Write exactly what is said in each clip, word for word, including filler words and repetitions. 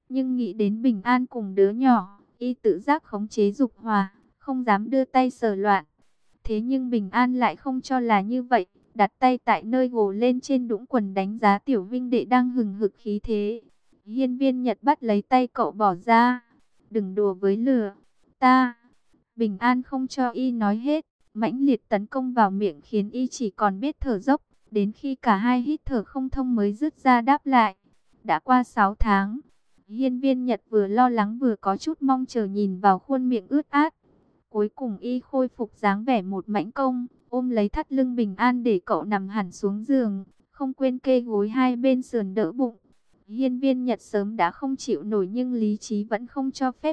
Nhưng nghĩ đến Bình An cùng đứa nhỏ, y tự giác khống chế dục hỏa, không dám đưa tay sờ loạn. Thế nhưng Bình An lại không cho là như vậy, đặt tay tại nơi gồ lên trên đũng quần đánh giá tiểu huynh đệ đang hừng hực khí thế. Hiên Viên Nhật bắt lấy tay cậu bỏ ra. Đừng đùa với lửa, ta. Bình An không cho y nói hết, mãnh liệt tấn công vào miệng khiến y chỉ còn biết thở dốc. Đến khi cả hai hít thở không thông mới dứt ra đáp lại. Đã qua sáu tháng, Hiên Viên Nhật vừa lo lắng vừa có chút mong chờ nhìn vào khuôn miệng ướt át. Cuối cùng y khôi phục dáng vẻ một mãnh công, ôm lấy thắt lưng Bình An để cậu nằm hẳn xuống giường, không quên kê gối hai bên sườn đỡ bụng. Hiên Viên Nhật sớm đã không chịu nổi nhưng lý trí vẫn không cho phép.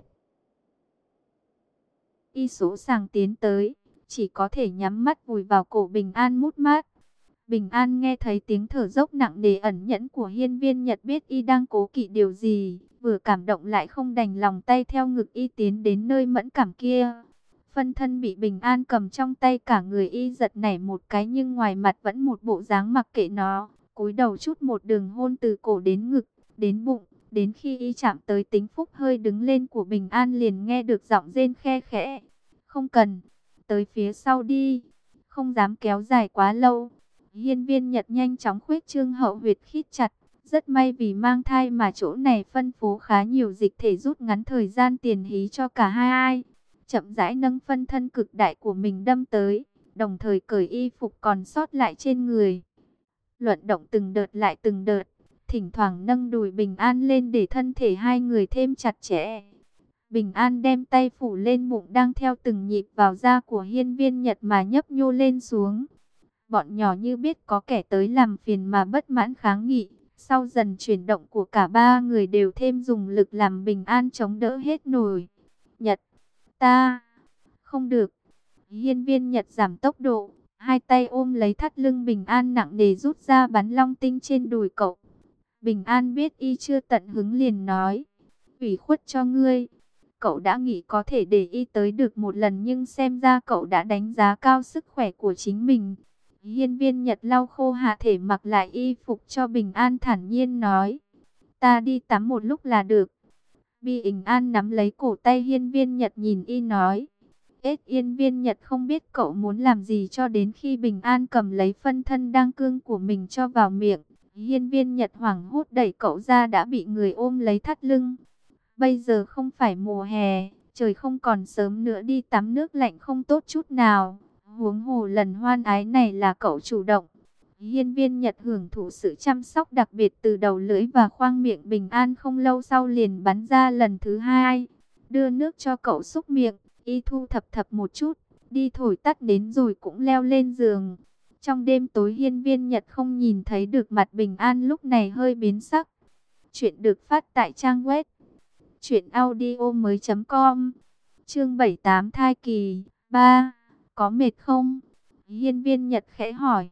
Y số sàng tiến tới, chỉ có thể nhắm mắt vùi vào cổ Bình An mút mát. Bình An nghe thấy tiếng thở dốc nặng nề ẩn nhẫn của Hiên Viên Nhật, biết y đang cố kỵ điều gì, vừa cảm động lại không đành lòng, tay theo ngực y tiến đến nơi mẫn cảm kia. Phân thân bị Bình An cầm trong tay, cả người y giật nảy một cái nhưng ngoài mặt vẫn một bộ dáng mặc kệ nó, cúi đầu chút một đường hôn từ cổ đến ngực, đến bụng, đến khi y chạm tới tính phúc hơi đứng lên của Bình An liền nghe được giọng rên khe khẽ. Không cần, tới phía sau đi, không dám kéo dài quá lâu. Hiên Viên Nhật nhanh chóng khuếch trương hậu huyệt khít chặt, rất may vì mang thai mà chỗ này phân phối khá nhiều dịch thể rút ngắn thời gian tiền hí cho cả hai ai. Chậm rãi nâng phân thân cực đại của mình đâm tới, đồng thời cởi y phục còn sót lại trên người. Luận động từng đợt lại từng đợt, thỉnh thoảng nâng đùi Bình An lên để thân thể hai người thêm chặt chẽ. Bình An đem tay phủ lên bụng đang theo từng nhịp vào da của Hiên Viên Nhật mà nhấp nhô lên xuống. Bọn nhỏ như biết có kẻ tới làm phiền mà bất mãn kháng nghị. Sau dần chuyển động của cả ba người đều thêm dùng lực làm Bình An chống đỡ hết nổi. Nhật, ta, không được. Hiên Viên Nhật giảm tốc độ, hai tay ôm lấy thắt lưng Bình An nặng nề rút ra bắn long tinh trên đùi cậu. Bình An biết y chưa tận hứng liền nói, ủy khuất cho ngươi. Cậu đã nghĩ có thể để y tới được một lần nhưng xem ra cậu đã đánh giá cao sức khỏe của chính mình. Hiên Viên Nhật lau khô hạ thể mặc lại y phục cho Bình An, thản nhiên nói, ta đi tắm một lúc là được. Bình An nắm lấy cổ tay Hiên Viên Nhật nhìn y nói, ết Hiên Viên Nhật không biết cậu muốn làm gì cho đến khi Bình An cầm lấy phân thân đang cương của mình cho vào miệng. Hiên Viên Nhật hoảng hốt đẩy cậu ra đã bị người ôm lấy thắt lưng. Bây giờ không phải mùa hè, trời không còn sớm nữa, đi tắm nước lạnh không tốt chút nào. Huống hồ lần hoan ái này là cậu chủ động. Hiên Viên Nhật hưởng thụ sự chăm sóc đặc biệt từ đầu lưỡi và khoang miệng Bình An, không lâu sau liền bắn ra lần thứ hai. Đưa nước cho cậu xúc miệng, y thu thập thập một chút, đi thổi tắt nến rồi cũng leo lên giường. Trong đêm tối Hiên Viên Nhật không nhìn thấy được mặt Bình An lúc này hơi biến sắc. Chuyện được phát tại trang web truyện audio mới chấm com. Chương bảy mươi tám thai kỳ ba. Có mệt không? Hiên Viên Nhật khẽ hỏi.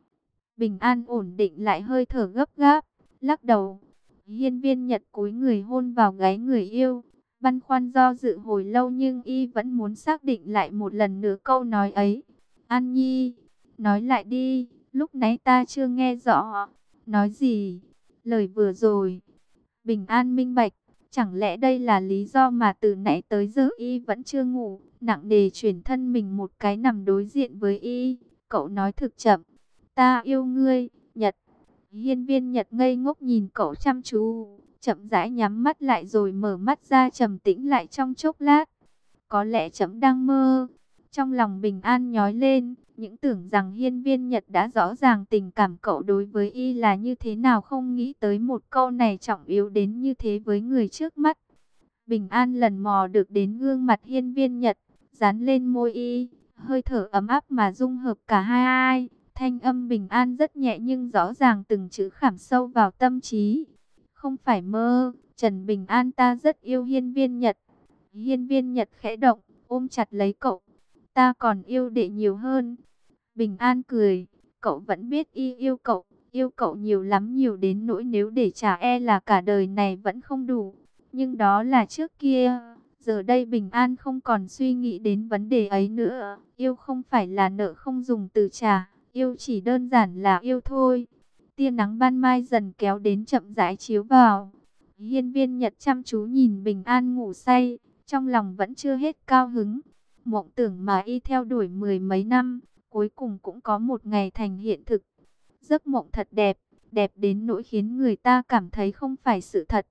Bình An ổn định lại hơi thở gấp gáp, lắc đầu. Hiên Viên Nhật cúi người hôn vào gáy người yêu, băn khoăn do dự hồi lâu nhưng y vẫn muốn xác định lại một lần nữa câu nói ấy. An Nhi, nói lại đi, lúc nãy ta chưa nghe rõ. Nói gì? Lời vừa rồi. Bình An minh bạch, chẳng lẽ đây là lý do mà từ nãy tới giờ y vẫn chưa ngủ, nặng nề chuyển thân mình một cái nằm đối diện với y. Cậu nói thực chậm, ta yêu ngươi, Nhật. Hiên Viên Nhật ngây ngốc nhìn cậu chăm chú, chậm rãi nhắm mắt lại rồi mở mắt ra, trầm tĩnh lại trong chốc lát. Có lẽ chấm đang mơ. Trong lòng Bình An nhói lên, những tưởng rằng Hiên Viên Nhật đã rõ ràng tình cảm cậu đối với y là như thế nào, không nghĩ tới một câu này trọng yếu đến như thế với người trước mắt. Bình An lần mò được đến gương mặt Hiên Viên Nhật, dán lên môi y, hơi thở ấm áp mà dung hợp cả hai ai. Thanh âm Bình An rất nhẹ nhưng rõ ràng từng chữ khảm sâu vào tâm trí. Không phải mơ, Trần Bình An, ta rất yêu Hiên Viên Nhật. Hiên Viên Nhật khẽ động, ôm chặt lấy cậu. Ta còn yêu đệ nhiều hơn. Bình An cười, cậu vẫn biết y yêu cậu, yêu cậu nhiều lắm, nhiều đến nỗi nếu để trả e là cả đời này vẫn không đủ. Nhưng đó là trước kia, giờ đây Bình An không còn suy nghĩ đến vấn đề ấy nữa. Yêu không phải là nợ không dùng từ trả, yêu chỉ đơn giản là yêu thôi. Tia nắng ban mai dần kéo đến, chậm rãi chiếu vào. Hiên Viên Nhật chăm chú nhìn Bình An ngủ say, trong lòng vẫn chưa hết cao hứng. Mộng tưởng mà y theo đuổi mười mấy năm, cuối cùng cũng có một ngày thành hiện thực. Giấc mộng thật đẹp, đẹp đến nỗi khiến người ta cảm thấy không phải sự thật.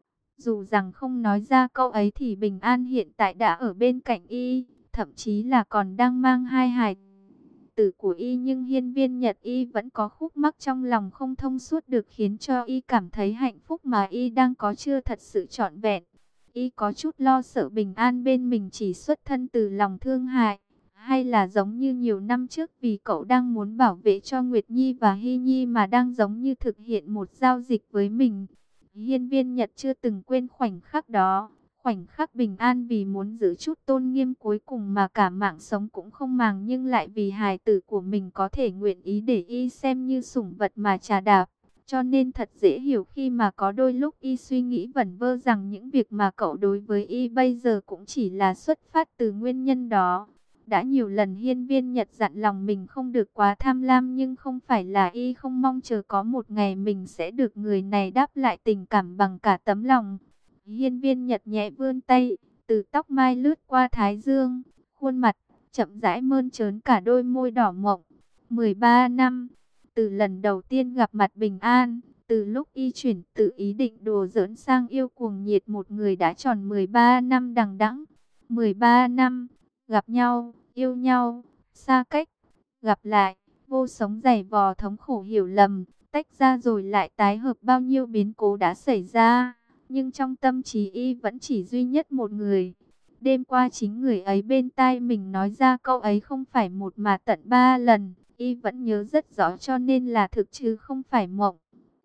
Dù rằng không nói ra câu ấy thì Bình An hiện tại đã ở bên cạnh y, thậm chí là còn đang mang hai hài tử của y, nhưng Hiên Viên Nhật y vẫn có khúc mắc trong lòng không thông suốt được, khiến cho y cảm thấy hạnh phúc mà y đang có chưa thật sự trọn vẹn. Y có chút lo sợ Bình An bên mình chỉ xuất thân từ lòng thương hại, hay là giống như nhiều năm trước vì cậu đang muốn bảo vệ cho Nguyệt Nhi và Hy Nhi mà đang giống như thực hiện một giao dịch với mình. Hiên Viên Nhật chưa từng quên khoảnh khắc đó, khoảnh khắc Bình An vì muốn giữ chút tôn nghiêm cuối cùng mà cả mạng sống cũng không màng, nhưng lại vì hài tử của mình có thể nguyện ý để y xem như sủng vật mà trà đạp. Cho nên thật dễ hiểu khi mà có đôi lúc y suy nghĩ vẩn vơ rằng những việc mà cậu đối với y bây giờ cũng chỉ là xuất phát từ nguyên nhân đó. Đã nhiều lần Hiên Viên Nhật dặn lòng mình không được quá tham lam, nhưng không phải là y không mong chờ có một ngày mình sẽ được người này đáp lại tình cảm bằng cả tấm lòng. Hiên Viên Nhật nhẹ vươn tay, từ tóc mai lướt qua thái dương, khuôn mặt chậm rãi mơn trớn cả đôi môi đỏ mọng. mười ba năm, từ lần đầu tiên gặp mặt Bình An, từ lúc y chuyển từ ý định đùa giỡn sang yêu cuồng nhiệt một người đã tròn mười ba năm đằng đẵng. mười ba năm, gặp nhau, yêu nhau, xa cách, gặp lại, vô sống dày vò thống khổ hiểu lầm, tách ra rồi lại tái hợp, bao nhiêu biến cố đã xảy ra. Nhưng trong tâm trí y vẫn chỉ duy nhất một người. Đêm qua chính người ấy bên tai mình nói ra câu ấy không phải một mà tận ba lần. Y vẫn nhớ rất rõ, cho nên là thực chứ không phải mộng.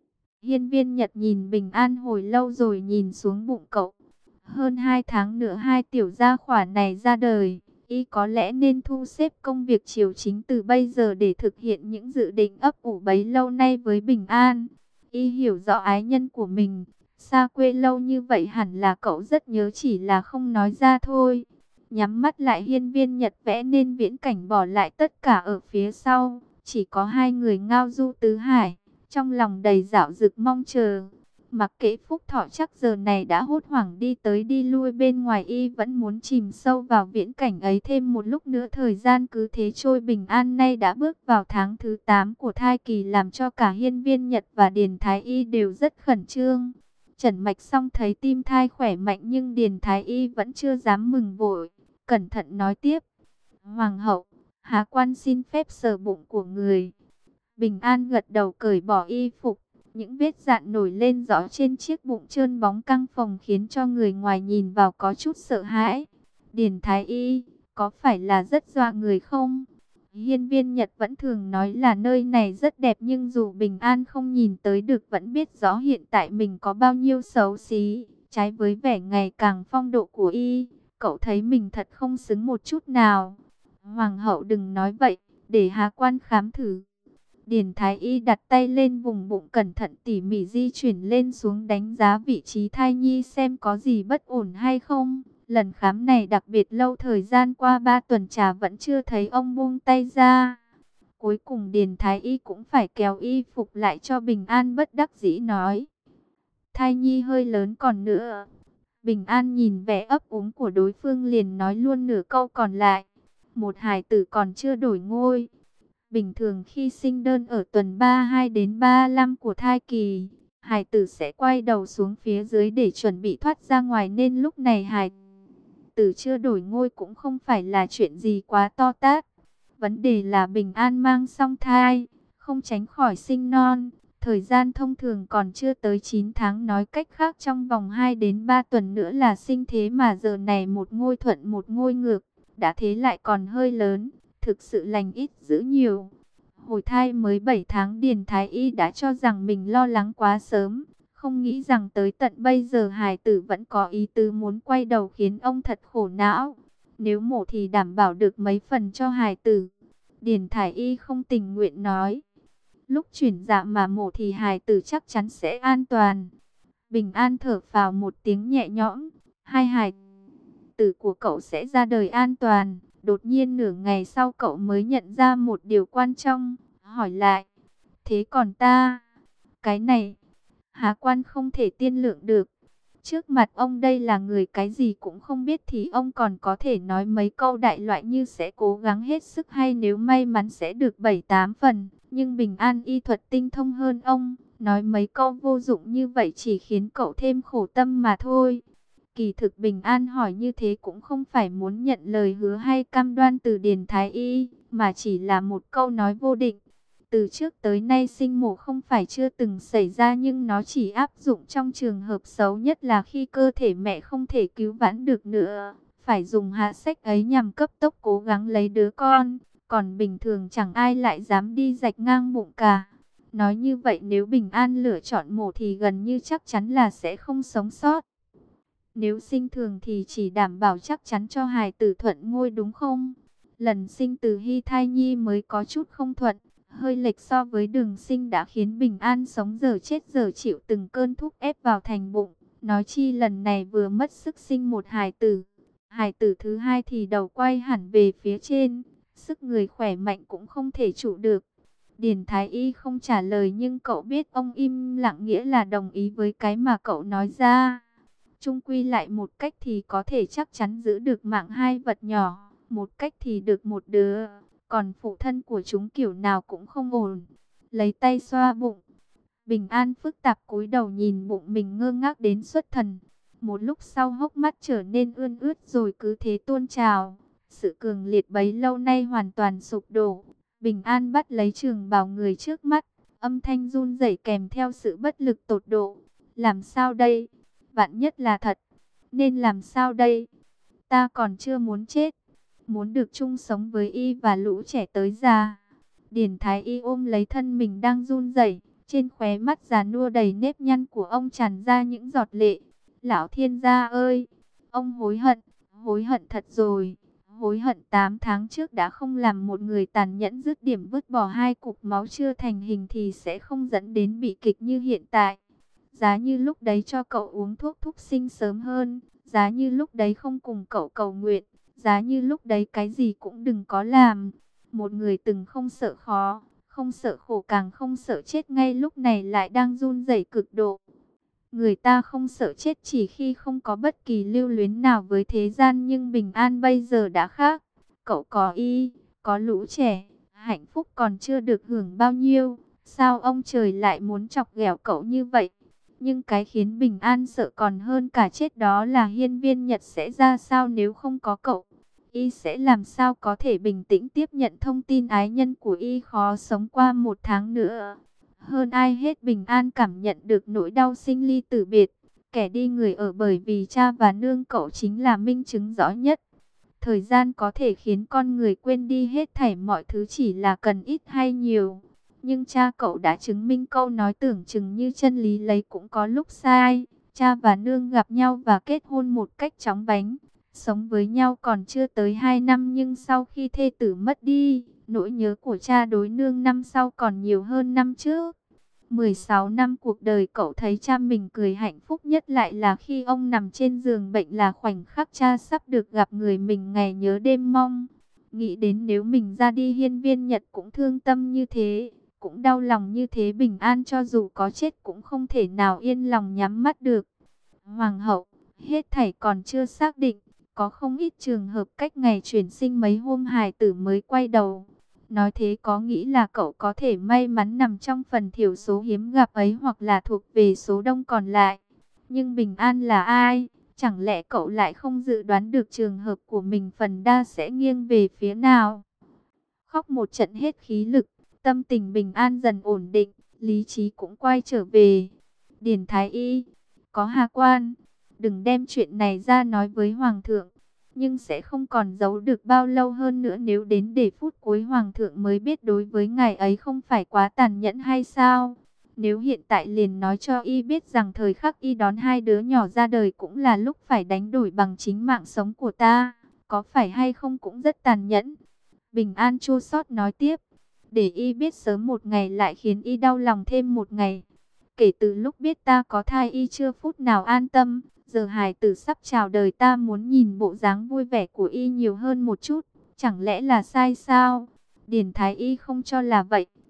Hiên Viên Nhật nhìn Bình An hồi lâu rồi nhìn xuống bụng cậu. Hơn hai tháng nữa hai tiểu gia khỏa này ra đời. Y có lẽ nên thu xếp công việc chiều chính từ bây giờ để thực hiện những dự định ấp ủ bấy lâu nay với Bình An. Y hiểu rõ ái nhân của mình. Xa quê lâu như vậy hẳn là cậu rất nhớ, chỉ là không nói ra thôi. Nhắm mắt lại, Hiên Viên Nhật vẽ nên viễn cảnh bỏ lại tất cả ở phía sau. Chỉ có hai người ngao du tứ hải, trong lòng đầy dạo dực mong chờ. Mặc kệ Phúc Thọ chắc giờ này đã hốt hoảng đi tới đi lui bên ngoài, y vẫn muốn chìm sâu vào viễn cảnh ấy thêm một lúc nữa. Thời gian cứ thế trôi. Bình An nay đã bước vào tháng thứ tám của thai kỳ, làm cho cả Hiên Viên Nhật và Điền Thái Y đều rất khẩn trương. Trần Mạch Song thấy tim thai khỏe mạnh, nhưng Điền Thái Y vẫn chưa dám mừng vội, cẩn thận nói tiếp. Hoàng hậu, Hà quan xin phép sờ bụng của người. Bình An gật đầu cởi bỏ y phục. Những vết dạn nổi lên rõ trên chiếc bụng trơn bóng căng phồng khiến cho người ngoài nhìn vào có chút sợ hãi. Điền Thái Y, có phải là rất dọa người không? Hiên Viên Nhật vẫn thường nói là nơi này rất đẹp, nhưng dù Bình An không nhìn tới được vẫn biết rõ hiện tại mình có bao nhiêu xấu xí. Trái với vẻ ngày càng phong độ của y, cậu thấy mình thật không xứng một chút nào. Hoàng hậu đừng nói vậy, để Hà quan khám thử. Điền Thái Y đặt tay lên vùng bụng, cẩn thận tỉ mỉ di chuyển lên xuống, đánh giá vị trí thai nhi xem có gì bất ổn hay không. Lần khám này đặc biệt lâu, thời gian qua ba tuần trà vẫn chưa thấy ông buông tay ra. Cuối cùng Điền Thái Y cũng phải kéo y phục lại cho Bình An, bất đắc dĩ nói. Thai nhi hơi lớn còn nữa. Bình An nhìn vẻ ấp úng của đối phương liền nói luôn nửa câu còn lại. Một hài tử còn chưa đổi ngôi. Bình thường khi sinh đơn ở tuần ba mươi hai đến ba mươi lăm của thai kỳ, hài tử sẽ quay đầu xuống phía dưới để chuẩn bị thoát ra ngoài, nên lúc này hài tử chưa đổi ngôi cũng không phải là chuyện gì quá to tát. Vấn đề là Bình An mang song thai, không tránh khỏi sinh non. Thời gian thông thường còn chưa tới chín tháng, nói cách khác trong vòng hai đến ba tuần nữa là sinh, thế mà giờ này một ngôi thuận một ngôi ngược, đã thế lại còn hơi lớn. Thực sự lành ít dữ nhiều. Hồi thai mới bảy tháng, Điền Thái Y đã cho rằng mình lo lắng quá sớm. Không nghĩ rằng tới tận bây giờ hài tử vẫn có ý tứ muốn quay đầu, khiến ông thật khổ não. Nếu mổ thì đảm bảo được mấy phần cho hài tử. Điền Thái Y không tình nguyện nói. Lúc chuyển dạ mà mổ thì hài tử chắc chắn sẽ an toàn. Bình An thở phào một tiếng nhẹ nhõm. Hai hài tử của cậu sẽ ra đời an toàn. Đột nhiên nửa ngày sau cậu mới nhận ra một điều quan trọng, hỏi lại. Thế còn ta? Cái này, Há Quan không thể tiên lượng được. Trước mặt ông đây là người cái gì cũng không biết thì ông còn có thể nói mấy câu đại loại như sẽ cố gắng hết sức hay nếu may mắn sẽ được bảy tám phần. Nhưng Bình An y thuật tinh thông hơn ông, nói mấy câu vô dụng như vậy chỉ khiến cậu thêm khổ tâm mà thôi. Kỳ thực Bình An hỏi như thế cũng không phải muốn nhận lời hứa hay cam đoan từ Điền Thái Y, mà chỉ là một câu nói vô định. Từ trước tới nay sinh mổ không phải chưa từng xảy ra nhưng nó chỉ áp dụng trong trường hợp xấu nhất là khi cơ thể mẹ không thể cứu vãn được nữa. Phải dùng hạ sách ấy nhằm cấp tốc cố gắng lấy đứa con, còn bình thường chẳng ai lại dám đi rạch ngang bụng cả. Nói như vậy nếu Bình An lựa chọn mổ thì gần như chắc chắn là sẽ không sống sót. Nếu sinh thường thì chỉ đảm bảo chắc chắn cho hài tử thuận ngôi đúng không? Lần sinh từ hy thai nhi mới có chút không thuận, hơi lệch so với đường sinh đã khiến Bình An sống giờ chết giờ chịu từng cơn thúc ép vào thành bụng. Nói chi lần này vừa mất sức sinh một hài tử, hài tử thứ hai thì đầu quay hẳn về phía trên, sức người khỏe mạnh cũng không thể trụ được. Điền Thái Y không trả lời nhưng cậu biết ông im lặng nghĩa là đồng ý với cái mà cậu nói ra. Chung quy lại một cách thì có thể chắc chắn giữ được mạng hai vật nhỏ, một cách thì được một đứa, còn phụ thân của chúng kiểu nào cũng không ổn. Lấy tay xoa bụng, Bình An phức tạp cúi đầu nhìn bụng mình ngơ ngác đến xuất thần. Một lúc sau hốc mắt trở nên ươn ướt rồi cứ thế tuôn trào. Sự cường liệt bấy lâu nay hoàn toàn sụp đổ. Bình An bắt lấy trường bào người trước mắt, âm thanh run rẩy kèm theo sự bất lực tột độ. Làm sao đây? Vạn nhất là thật, nên làm sao đây? Ta còn chưa muốn chết, muốn được chung sống với y và lũ trẻ tới già. Điền Thái Y ôm lấy thân mình đang run rẩy, trên khóe mắt già nua đầy nếp nhăn của ông tràn ra những giọt lệ. Lão thiên gia ơi, ông hối hận, hối hận thật rồi. Hối hận tám tháng trước đã không làm một người tàn nhẫn dứt điểm vứt bỏ hai cục máu chưa thành hình thì sẽ không dẫn đến bị kịch như hiện tại. Giá như lúc đấy cho cậu uống thuốc thúc sinh sớm hơn, giá như lúc đấy không cùng cậu cầu nguyện, giá như lúc đấy cái gì cũng đừng có làm. Một người từng không sợ khó, không sợ khổ càng không sợ chết ngay lúc này lại đang run rẩy cực độ. Người ta không sợ chết chỉ khi không có bất kỳ lưu luyến nào với thế gian nhưng Bình An bây giờ đã khác. Cậu có y, có lũ trẻ, hạnh phúc còn chưa được hưởng bao nhiêu. Sao ông trời lại muốn chọc ghẹo cậu như vậy? Nhưng cái khiến Bình An sợ còn hơn cả chết đó là Hiên Viên Nhật sẽ ra sao nếu không có cậu. Y sẽ làm sao có thể bình tĩnh tiếp nhận thông tin ái nhân của Y khó sống qua một tháng nữa. Hơn ai hết Bình An cảm nhận được nỗi đau sinh ly tử biệt. Kẻ đi người ở bởi vì cha và nương cậu chính là minh chứng rõ nhất. Thời gian có thể khiến con người quên đi hết thảy mọi thứ chỉ là cần ít hay nhiều. Nhưng cha cậu đã chứng minh câu nói tưởng chừng như chân lý lấy cũng có lúc sai. Cha và nương gặp nhau và kết hôn một cách chóng vánh. Sống với nhau còn chưa tới hai năm nhưng sau khi thê tử mất đi, nỗi nhớ của cha đối nương năm sau còn nhiều hơn năm trước. mười sáu năm cuộc đời cậu thấy cha mình cười hạnh phúc nhất lại là khi ông nằm trên giường bệnh là khoảnh khắc cha sắp được gặp người mình ngày nhớ đêm mong. Nghĩ đến nếu mình ra đi Hiên Viên Nhật cũng thương tâm như thế, cũng đau lòng như thế Bình An cho dù có chết cũng không thể nào yên lòng nhắm mắt được. Hoàng hậu, hết thảy còn chưa xác định, có không ít trường hợp cách ngày chuyển sinh mấy hôm hài tử mới quay đầu. Nói thế có nghĩ là cậu có thể may mắn nằm trong phần thiểu số hiếm gặp ấy hoặc là thuộc về số đông còn lại. Nhưng Bình An là ai? Chẳng lẽ cậu lại không dự đoán được trường hợp của mình phần đa sẽ nghiêng về phía nào? Khóc một trận hết khí lực, tâm tình Bình An dần ổn định, lý trí cũng quay trở về. Điền Thái Y, có Hà Quan, đừng đem chuyện này ra nói với Hoàng thượng. Nhưng sẽ không còn giấu được bao lâu hơn nữa nếu đến để phút cuối Hoàng thượng mới biết đối với ngài ấy không phải quá tàn nhẫn hay sao? Nếu hiện tại liền nói cho y biết rằng thời khắc y đón hai đứa nhỏ ra đời cũng là lúc phải đánh đổi bằng chính mạng sống của ta, có phải hay không cũng rất tàn nhẫn. Bình An chua xót nói tiếp, để y biết sớm một ngày lại khiến y đau lòng thêm một ngày. Kể từ lúc biết ta có thai y chưa phút nào an tâm. Giờ hài tử sắp chào đời ta muốn nhìn bộ dáng vui vẻ của y nhiều hơn một chút. Chẳng lẽ là sai sao? Điền Thái Y không cho là vậy.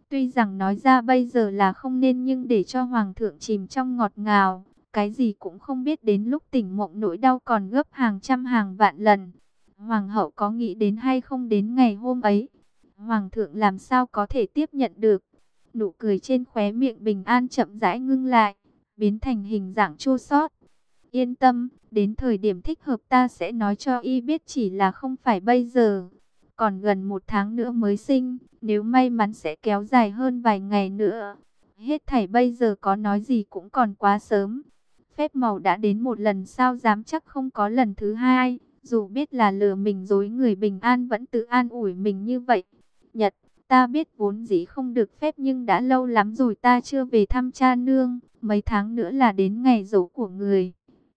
Tuy rằng nói ra bây giờ là không nên, nhưng để cho hoàng thượng chìm trong ngọt ngào, cái gì cũng không biết, đến lúc tỉnh mộng nỗi đau còn gấp hàng trăm hàng vạn lần. Hoàng hậu có nghĩ đến hay không đến ngày hôm ấy? Hoàng thượng làm sao có thể tiếp nhận được? Nụ cười trên khóe miệng Bình An chậm rãi ngưng lại, biến thành hình dạng chua xót. Yên tâm, đến thời điểm thích hợp ta sẽ nói cho y biết, chỉ là không phải bây giờ. Còn gần một tháng nữa mới sinh, nếu may mắn sẽ kéo dài hơn vài ngày nữa. Hết thảy bây giờ có nói gì cũng còn quá sớm. Phép màu đã đến một lần, sao dám chắc không có lần thứ hai. Dù biết là lừa mình dối người, Bình An vẫn tự an ủi mình như vậy. Nhật, ta biết vốn dĩ không được phép, nhưng đã lâu lắm rồi ta chưa về thăm cha nương. Mấy tháng nữa là đến ngày giỗ của người.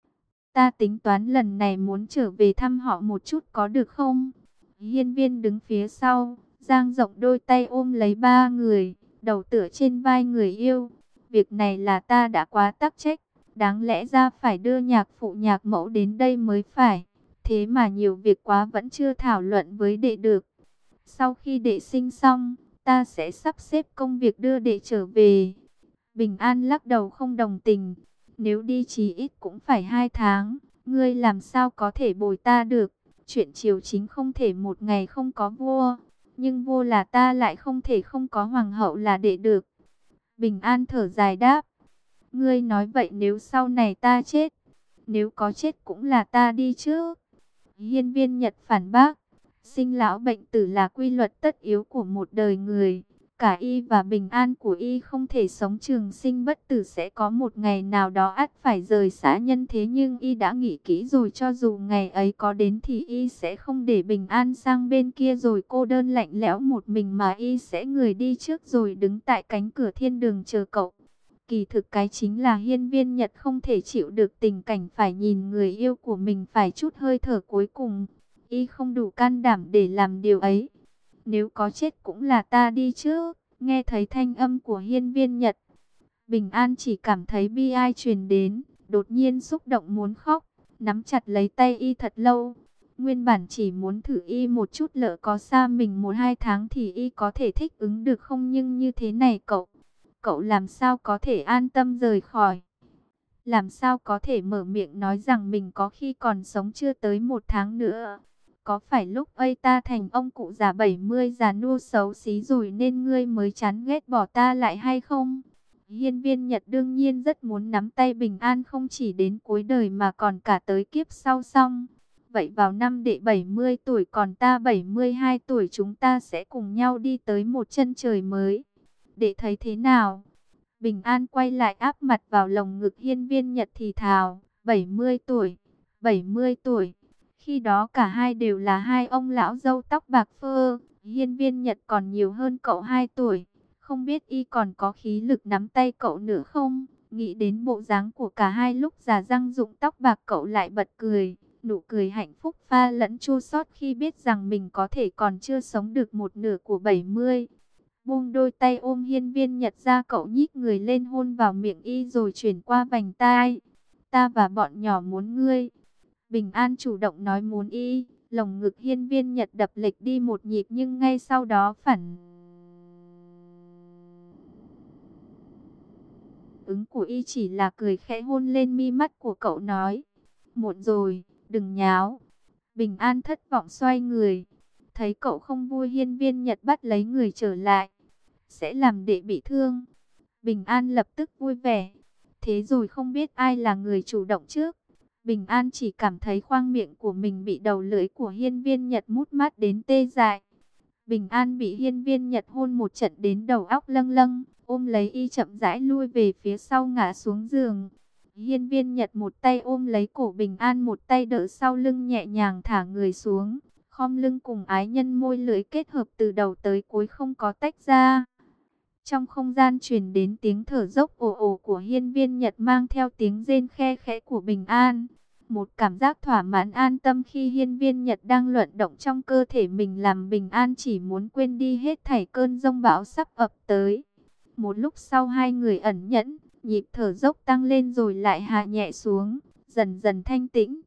Ta tính toán lần này muốn trở về thăm họ một chút, có được không? Hiên Viên đứng phía sau, dang rộng đôi tay ôm lấy ba người, đầu tựa trên vai người yêu. Việc này là ta đã quá tắc trách, đáng lẽ ra phải đưa nhạc phụ nhạc mẫu đến đây mới phải. Thế mà nhiều việc quá vẫn chưa thảo luận với đệ được. Sau khi đệ sinh xong, ta sẽ sắp xếp công việc đưa đệ trở về. Bình An lắc đầu không đồng tình. Nếu đi chí ít cũng phải hai tháng, ngươi làm sao có thể bồi ta được? Chuyện triều chính không thể một ngày không có vua, nhưng vua là ta lại không thể không có hoàng hậu là đệ được. Bình An thở dài đáp, ngươi nói vậy nếu sau này ta chết, nếu có chết cũng là ta đi trước. Hiên Viên Nhật phản bác, sinh lão bệnh tử là quy luật tất yếu của một đời người. Cả y và Bình An của y không thể sống trường sinh bất tử, sẽ có một ngày nào đó ắt phải rời xã nhân thế, nhưng y đã nghĩ kỹ rồi, cho dù ngày ấy có đến thì y sẽ không để Bình An sang bên kia rồi cô đơn lạnh lẽo một mình, mà y sẽ người đi trước rồi đứng tại cánh cửa thiên đường chờ cậu. Kỳ thực cái chính là Hiên Viên Nhật không thể chịu được tình cảnh phải nhìn người yêu của mình phải chút hơi thở cuối cùng. Y không đủ can đảm để làm điều ấy. Nếu có chết cũng là ta đi trước. Nghe thấy thanh âm của Hiên Viên Nhật, Bình An chỉ cảm thấy bi ai truyền đến, đột nhiên xúc động muốn khóc, nắm chặt lấy tay y thật lâu. Nguyên bản chỉ muốn thử y một chút, lỡ có xa mình một hai tháng thì y có thể thích ứng được không, nhưng như thế này cậu, cậu làm sao có thể an tâm rời khỏi? Làm sao có thể mở miệng nói rằng mình có khi còn sống chưa tới một tháng nữa? Có phải lúc ấy ta thành ông cụ già bảy mươi già nua xấu xí rồi nên ngươi mới chán ghét bỏ ta lại hay không? Hiên Viên Nhật đương nhiên rất muốn nắm tay Bình An không chỉ đến cuối đời mà còn cả tới kiếp sau xong. Vậy vào năm đệ bảy mươi tuổi còn ta bảy mươi hai tuổi, chúng ta sẽ cùng nhau đi tới một chân trời mới. Đệ thấy thế nào? Bình An quay lại áp mặt vào lồng ngực Hiên Viên Nhật thì thào, bảy mươi tuổi, bảy mươi tuổi. Khi đó cả hai đều là hai ông lão râu tóc bạc phơ, Hiên Viên Nhật còn nhiều hơn cậu hai tuổi. Không biết y còn có khí lực nắm tay cậu nữa không? Nghĩ đến bộ dáng của cả hai lúc già răng rụng tóc bạc, cậu lại bật cười. Nụ cười hạnh phúc pha lẫn chua xót khi biết rằng mình có thể còn chưa sống được một nửa của bảy mươi. Buông đôi tay ôm Hiên Viên Nhật ra, cậu nhích người lên hôn vào miệng y rồi chuyển qua vành tai. Ta và bọn nhỏ muốn ngươi. Bình An chủ động nói muốn y. Lồng ngực Hiên Viên Nhật đập lệch đi một nhịp, nhưng ngay sau đó phản ứng của y chỉ là cười khẽ hôn lên mi mắt của cậu, nói muộn rồi, đừng nháo. Bình An thất vọng xoay người, thấy cậu không vui, Hiên Viên Nhật bắt lấy người trở lại. Sẽ làm đệ bị thương. Bình An lập tức vui vẻ. Thế rồi không biết ai là người chủ động trước. Bình An chỉ cảm thấy khoang miệng của mình bị đầu lưỡi của Hiên Viên Nhật mút mát đến tê dại. Bình An bị Hiên Viên Nhật hôn một trận đến đầu óc lâng lâng, ôm lấy y chậm rãi lui về phía sau ngã xuống giường. Hiên Viên Nhật một tay ôm lấy cổ Bình An, một tay đỡ sau lưng, nhẹ nhàng thả người xuống, khom lưng cùng ái nhân môi lưỡi kết hợp từ đầu tới cuối không có tách ra. Trong không gian truyền đến tiếng thở dốc ồ ồ của Hiên Viên Nhật mang theo tiếng rên khe khẽ của Bình An. Một cảm giác thỏa mãn an tâm khi Hiên Viên Nhật đang luận động trong cơ thể mình làm Bình An chỉ muốn quên đi hết thảy cơn giông bão sắp ập tới. Một lúc sau hai người ẩn nhẫn, nhịp thở dốc tăng lên rồi lại hạ nhẹ xuống, dần dần thanh tĩnh.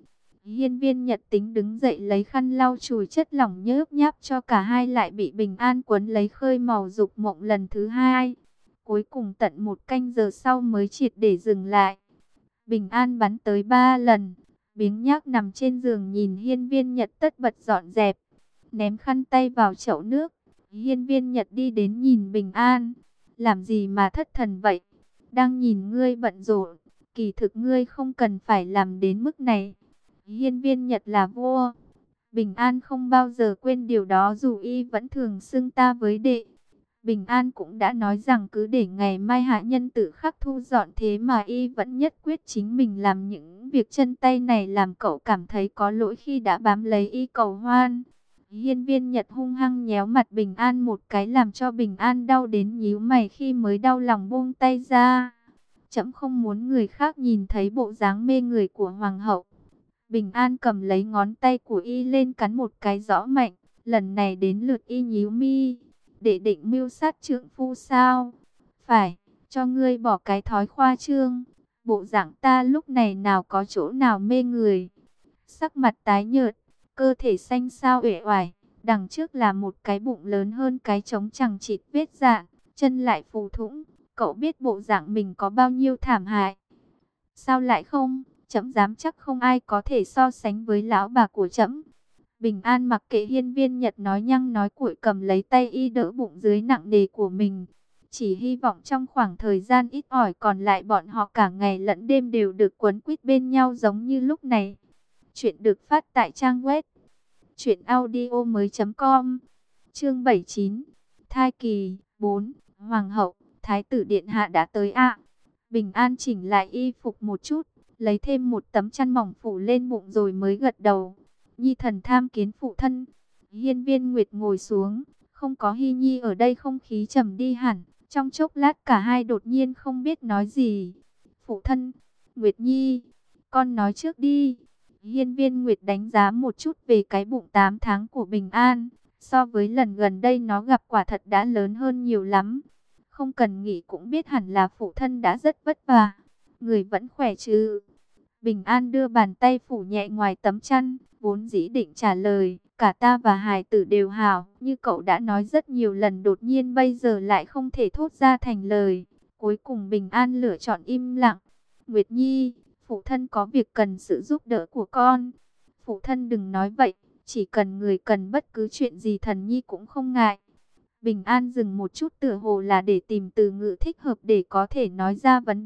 Hiên Viên Nhật tính đứng dậy lấy khăn lau chùi chất lỏng nhớp nháp cho cả hai, lại bị Bình An quấn lấy khơi màu dục mộng lần thứ hai. Cuối cùng tận một canh giờ sau mới triệt để dừng lại. Bình An bắn tới ba lần. Biếng nhác nằm trên giường nhìn Hiên Viên Nhật tất bật dọn dẹp, ném khăn tay vào chậu nước. Hiên Viên Nhật đi đến nhìn Bình An. Làm gì mà thất thần vậy? Đang nhìn ngươi bận rộn, kỳ thực ngươi không cần phải làm đến mức này. Hiên Viên Nhật là vua. Bình An không bao giờ quên điều đó dù y vẫn thường xưng ta với đệ. Bình An cũng đã nói rằng cứ để ngày mai hạ nhân tự khắc thu dọn, thế mà y vẫn nhất quyết chính mình làm những việc chân tay này, làm cậu cảm thấy có lỗi khi đã bám lấy y cầu hoan. Hiên Viên Nhật hung hăng nhéo mặt Bình An một cái, làm cho Bình An đau đến nhíu mày, khi mới đau lòng buông tay ra. Trẫm không muốn người khác nhìn thấy bộ dáng mê người của hoàng hậu. Bình An cầm lấy ngón tay của y lên cắn một cái rõ mạnh. Lần này đến lượt y nhíu mi. Để định mưu sát trượng phu sao? Phải, cho ngươi bỏ cái thói khoa trương. Bộ dạng ta lúc này nào có chỗ nào mê người. Sắc mặt tái nhợt, cơ thể xanh xao uể oải. Đằng trước là một cái bụng lớn hơn cái trống chằng chịt vết dạn, chân lại phù thủng. Cậu biết bộ dạng mình có bao nhiêu thảm hại. Sao lại không? Trẫm dám chắc không ai có thể so sánh với lão bà của trẫm. Bình An mặc kệ Hiên Viên Nhật nói nhăng nói cuội, cầm lấy tay y đỡ bụng dưới nặng nề của mình. Chỉ hy vọng trong khoảng thời gian ít ỏi còn lại, bọn họ cả ngày lẫn đêm đều được quấn quýt bên nhau giống như lúc này. Chuyện được phát tại trang web truyện audio mới chấm com. Chương bảy mươi chín. Thai kỳ bốn. Hoàng hậu, thái tử điện hạ đã tới ạ. Bình An chỉnh lại y phục một chút, lấy thêm một tấm chăn mỏng phủ lên bụng rồi mới gật đầu. Nhi thần tham kiến phụ thân. Hiên Viên Nguyệt ngồi xuống, không có Hy Nhi ở đây không khí trầm đi hẳn. Trong chốc lát cả hai đột nhiên không biết nói gì. Phụ thân, Nguyệt Nhi, con nói trước đi. Hiên Viên Nguyệt đánh giá một chút về cái bụng tám tháng của Bình An. So với lần gần đây nó gặp quả thật đã lớn hơn nhiều lắm. Không cần nghĩ cũng biết hẳn là phụ thân đã rất vất vả. Người vẫn khỏe chứ? Bình An đưa bàn tay phủ nhẹ ngoài tấm chăn, vốn dĩ định trả lời, cả ta và hài tử đều hảo, như cậu đã nói rất nhiều lần, đột nhiên bây giờ lại không thể thốt ra thành lời. Cuối cùng Bình An lựa chọn im lặng. Nguyệt Nhi, phụ thân có việc cần sự giúp đỡ của con. Phụ thân đừng nói vậy, chỉ cần người cần bất cứ chuyện gì thần Nhi cũng không ngại. Bình An dừng một chút, tựa hồ là để tìm từ ngữ thích hợp để có thể nói ra vấn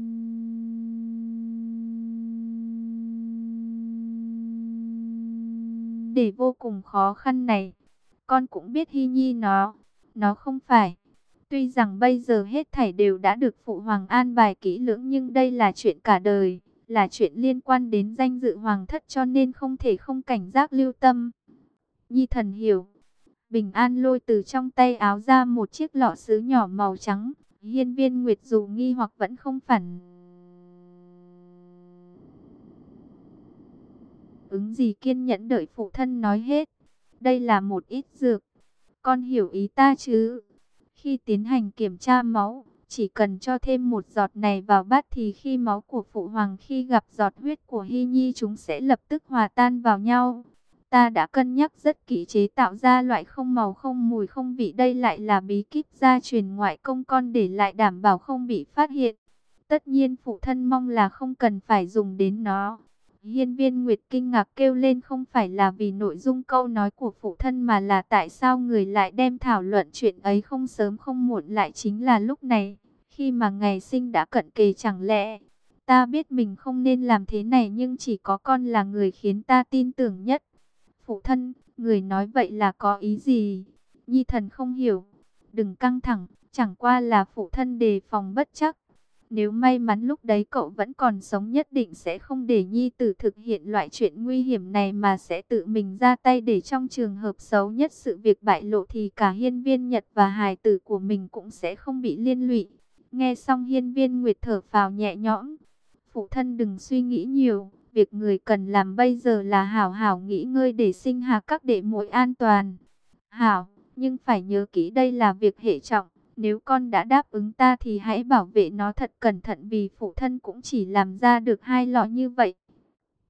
đề vô cùng khó khăn này. Con cũng biết Hy Nhi nó, nó không phải. Tuy rằng bây giờ hết thảy đều đã được phụ hoàng an bài kỹ lưỡng, nhưng đây là chuyện cả đời, là chuyện liên quan đến danh dự hoàng thất, cho nên không thể không cảnh giác lưu tâm. Nhi thần hiểu. Bình An lôi từ trong tay áo ra một chiếc lọ sứ nhỏ màu trắng. Hiên Viên Nguyệt dù nghi hoặc vẫn không phản ứng gì, kiên nhẫn đợi phụ thân nói hết. Đây là một ít dược. Con hiểu ý ta chứ? Khi tiến hành kiểm tra máu, chỉ cần cho thêm một giọt này vào bát thì khi máu của phụ hoàng khi gặp giọt huyết của Hy Nhi, chúng sẽ lập tức hòa tan vào nhau. Ta đã cân nhắc rất kỹ chế tạo ra loại không màu không mùi không vị, đây lại là bí kíp gia truyền ngoại công con để lại, đảm bảo không bị phát hiện. Tất nhiên phụ thân mong là không cần phải dùng đến nó. Hiên Viên Nguyệt kinh ngạc kêu lên, không phải là vì nội dung câu nói của phụ thân, mà là tại sao người lại đem thảo luận chuyện ấy không sớm không muộn lại chính là lúc này, khi mà ngày sinh đã cận kề. Chẳng lẽ ta biết mình không nên làm thế này, nhưng chỉ có con là người khiến ta tin tưởng nhất. Phụ thân, người nói vậy là có ý gì? Nhi thần không hiểu. Đừng căng thẳng, chẳng qua là phụ thân đề phòng bất chắc. Nếu may mắn lúc đấy cậu vẫn còn sống, nhất định sẽ không để Nhi tử thực hiện loại chuyện nguy hiểm này, mà sẽ tự mình ra tay, để trong trường hợp xấu nhất sự việc bại lộ thì cả Hiên Viên Nhật và hài tử của mình cũng sẽ không bị liên lụy. Nghe xong Hiên Viên Nguyệt thở phào nhẹ nhõm. Phụ thân đừng suy nghĩ nhiều. Việc người cần làm bây giờ là hảo hảo nghỉ ngơi để sinh hạ các đệ muội an toàn. Hảo, nhưng phải nhớ kỹ đây là việc hệ trọng. Nếu con đã đáp ứng ta thì hãy bảo vệ nó thật cẩn thận, vì phụ thân cũng chỉ làm ra được hai lọ như vậy.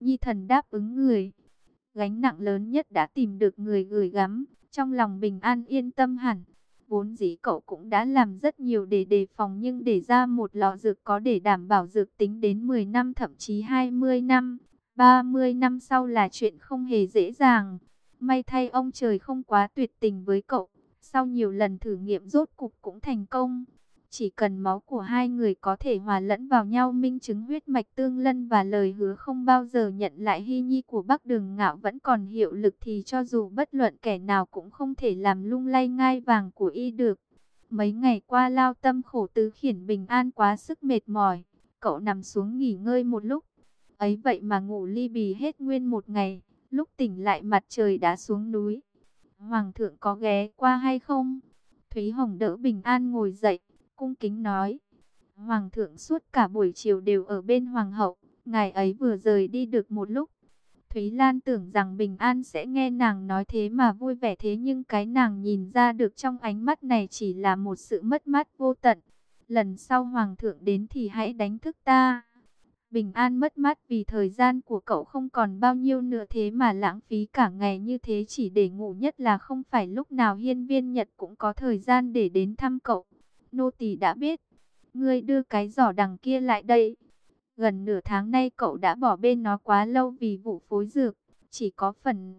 Nhi thần đáp ứng người. Gánh nặng lớn nhất đã tìm được người gửi gắm, trong lòng Bình An yên tâm hẳn. Vốn dĩ cậu cũng đã làm rất nhiều để đề phòng, nhưng để ra một lọ dược có để đảm bảo dược tính đến mười năm thậm chí hai mươi năm, ba mươi năm sau là chuyện không hề dễ dàng. May thay ông trời không quá tuyệt tình với cậu, sau nhiều lần thử nghiệm rốt cục cũng thành công. Chỉ cần máu của hai người có thể hòa lẫn vào nhau, minh chứng huyết mạch tương lân và lời hứa không bao giờ nhận lại hy nhi của Bắc Đường Ngạo vẫn còn hiệu lực, thì cho dù bất luận kẻ nào cũng không thể làm lung lay ngai vàng của y được. Mấy ngày qua lao tâm khổ tứ khiến Bình An quá sức mệt mỏi, cậu nằm xuống nghỉ ngơi một lúc. Ấy vậy mà ngủ li bì hết nguyên một ngày, lúc tỉnh lại mặt trời đã xuống núi. Hoàng thượng có ghé qua hay không? Thúy Hồng đỡ Bình An ngồi dậy, cung kính nói. Hoàng thượng suốt cả buổi chiều đều ở bên hoàng hậu, ngài ấy vừa rời đi được một lúc. Thúy Lan tưởng rằng Bình An sẽ nghe nàng nói thế mà vui vẻ, thế nhưng cái nàng nhìn ra được trong ánh mắt này chỉ là một sự mất mát vô tận. Lần sau hoàng thượng đến thì hãy đánh thức ta. Bình An mất mát vì thời gian của cậu không còn bao nhiêu nữa, thế mà lãng phí cả ngày như thế chỉ để ngủ, nhất là không phải lúc nào Hiên Viên Nhật cũng có thời gian để đến thăm cậu. Nô tỳ đã biết, ngươi đưa cái giỏ đằng kia lại đây. Gần nửa tháng nay cậu đã bỏ bên nó quá lâu vì vụ phối dược, chỉ có phần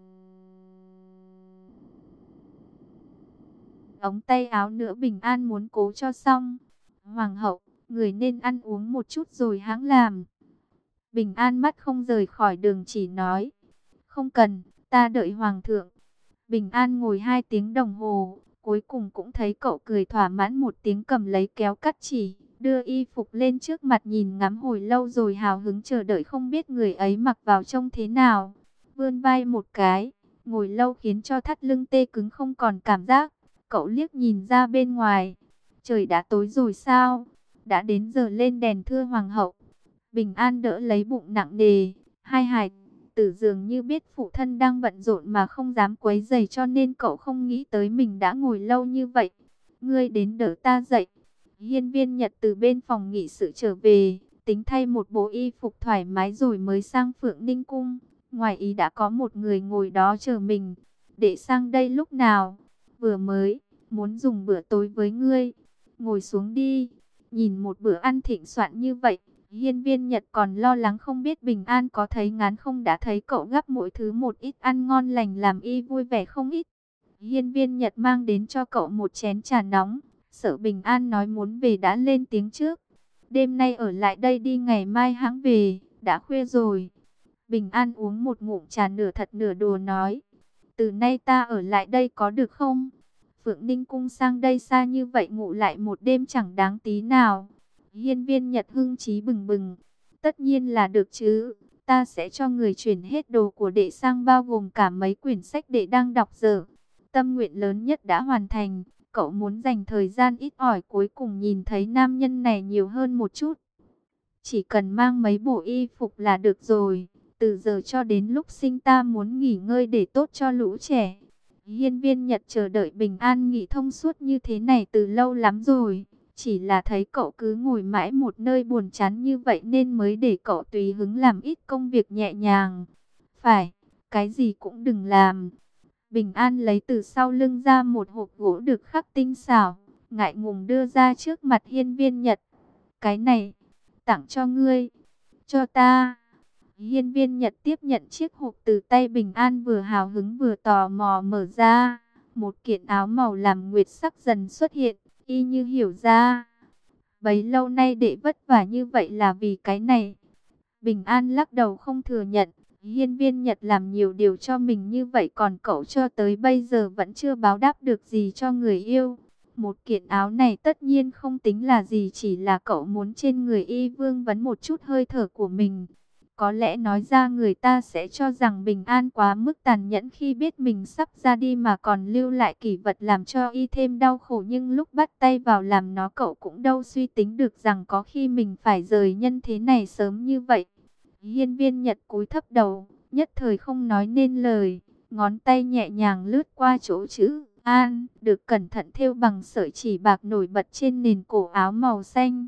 ống tay áo nữa Bình An muốn cố cho xong. Hoàng hậu, người nên ăn uống một chút rồi hãng làm. Bình An mắt không rời khỏi đường chỉ nói, không cần, ta đợi hoàng thượng. Bình An ngồi hai tiếng đồng hồ, cuối cùng cũng thấy cậu cười thỏa mãn một tiếng, cầm lấy kéo cắt chỉ, đưa y phục lên trước mặt nhìn ngắm hồi lâu rồi hào hứng chờ đợi không biết người ấy mặc vào trông thế nào. Vươn vai một cái, ngồi lâu khiến cho thắt lưng tê cứng không còn cảm giác. Cậu liếc nhìn ra bên ngoài, trời đã tối rồi sao? Đã đến giờ lên đèn thưa hoàng hậu. Bình An đỡ lấy bụng nặng nề, hai hài tử dường như biết phụ thân đang bận rộn mà không dám quấy rầy, cho nên cậu không nghĩ tới mình đã ngồi lâu như vậy. Ngươi đến đỡ ta dậy. Hiên Viên Nhật từ bên phòng nghị sự trở về, tính thay một bộ y phục thoải mái rồi mới sang Phượng Ninh Cung. Ngoài ý đã có một người ngồi đó chờ mình. Để sang đây lúc nào? Vừa mới, muốn dùng bữa tối với ngươi. Ngồi xuống đi. Nhìn một bữa ăn thịnh soạn như vậy, Hiên Viên Nhật còn lo lắng không biết Bình An có thấy ngán không, đã thấy cậu gắp mỗi thứ một ít ăn ngon lành làm y vui vẻ không ít. Hiên Viên Nhật mang đến cho cậu một chén trà nóng, sợ Bình An nói muốn về đã lên tiếng trước. Đêm nay ở lại đây đi, ngày mai hãng về, đã khuya rồi. Bình An uống một ngụm trà nửa thật nửa đùa nói, từ nay ta ở lại đây có được không? Phượng Ninh Cung sang đây xa như vậy, ngủ lại một đêm chẳng đáng tí nào. Hiên Viên Nhật hưng chí bừng bừng, tất nhiên là được chứ, ta sẽ cho người chuyển hết đồ của đệ sang, bao gồm cả mấy quyển sách đệ đang đọc dở. Tâm nguyện lớn nhất đã hoàn thành, cậu muốn dành thời gian ít ỏi cuối cùng nhìn thấy nam nhân này nhiều hơn một chút. Chỉ cần mang mấy bộ y phục là được rồi, từ giờ cho đến lúc sinh ta muốn nghỉ ngơi để tốt cho lũ trẻ. Hiên Viên Nhật chờ đợi Bình An nghĩ thông suốt như thế này từ lâu lắm rồi. Chỉ là thấy cậu cứ ngồi mãi một nơi buồn chán như vậy nên mới để cậu tùy hứng làm ít công việc nhẹ nhàng. Phải, cái gì cũng đừng làm. Bình An lấy từ sau lưng ra một hộp gỗ được khắc tinh xảo, ngại ngùng đưa ra trước mặt Hiên Viên Nhật. Cái này, tặng cho ngươi, cho ta. Hiên Viên Nhật tiếp nhận chiếc hộp từ tay Bình An, vừa hào hứng vừa tò mò mở ra. Một kiện áo màu làm nguyệt sắc dần xuất hiện, y như hiểu ra. Bấy lâu nay đệ vất vả như vậy là vì cái này. Bình An lắc đầu không thừa nhận. Hiên Viên Nhật làm nhiều điều cho mình như vậy, còn cậu cho tới bây giờ vẫn chưa báo đáp được gì cho người yêu. Một kiện áo này tất nhiên không tính là gì, chỉ là cậu muốn trên người y vương vấn một chút hơi thở của mình. Có lẽ nói ra người ta sẽ cho rằng Bình An quá mức tàn nhẫn khi biết mình sắp ra đi mà còn lưu lại kỷ vật làm cho y thêm đau khổ. Nhưng lúc bắt tay vào làm nó, cậu cũng đâu suy tính được rằng có khi mình phải rời nhân thế này sớm như vậy. Hiên Viên Nhật cúi thấp đầu, nhất thời không nói nên lời. Ngón tay nhẹ nhàng lướt qua chỗ chữ An, được cẩn thận thêu bằng sợi chỉ bạc nổi bật trên nền cổ áo màu xanh.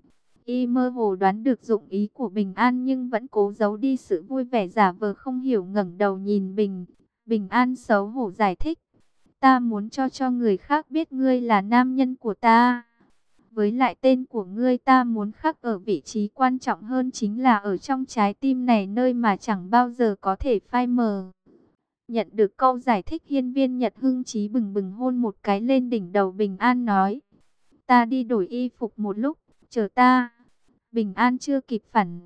Y mơ hồ đoán được dụng ý của Bình An nhưng vẫn cố giấu đi sự vui vẻ, giả vờ không hiểu, ngẩng đầu nhìn Bình. Bình An xấu hổ giải thích. Ta muốn cho cho người khác biết ngươi là nam nhân của ta. Với lại tên của ngươi ta muốn khắc ở vị trí quan trọng hơn, chính là ở trong trái tim này, nơi mà chẳng bao giờ có thể phai mờ. Nhận được câu giải thích, Hiên Viên Nhật hưng chí bừng bừng hôn một cái lên đỉnh đầu Bình An, nói. Ta đi đổi y phục một lúc, chờ ta. Bình An chưa kịp phản